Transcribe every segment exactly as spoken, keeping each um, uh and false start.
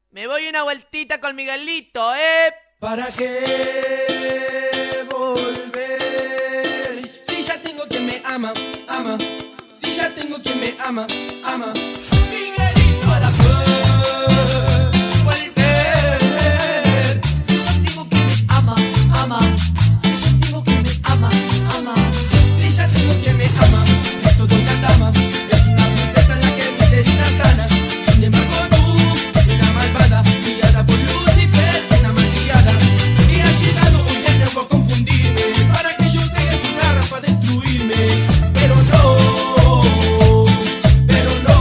Me voy una vueltita con Miguelito, ¿eh? ¿Para qué volver? Si ya tengo quien me ama, ama. Si ya tengo quien me ama, ama. Miguelito, ¿para qué volver? Si ya tengo quien me ama, ama. Si ya tengo quien me ama, ama. Si ya tengo quien me ama, es todo una dama. Es una princesa en la que mis heridas sanas. Sin embargo tú, una malvada, guiada por Lucifer, una malcriada. Y ha llegado un día nuevo a confundirme, para que yo pegue sus garras para destruirme. Pero no, pero no.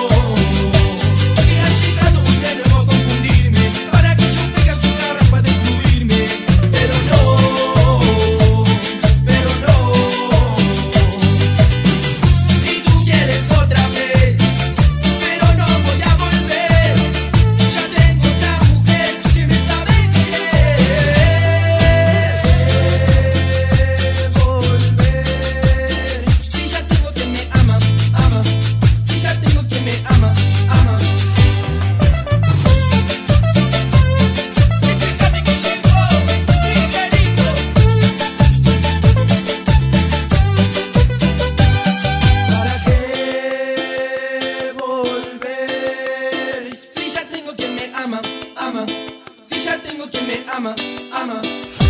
Y ha llegado un día nuevo a confundirme, para que yo pegue sus garras para destruirme. Pero no, pero no. Si tú quieres otra vez, pero no voy a volver. Ya tengo otra mujer que me sabe querer. Volver. Si ya tengo quien me ama, ama. Si ya tengo quien me ama, ama. Fíjate que llegó, Miguelito. ¿Para qué volver? Si ya tengo quien me ama, ama. Si ya tengo quien me ama, ama.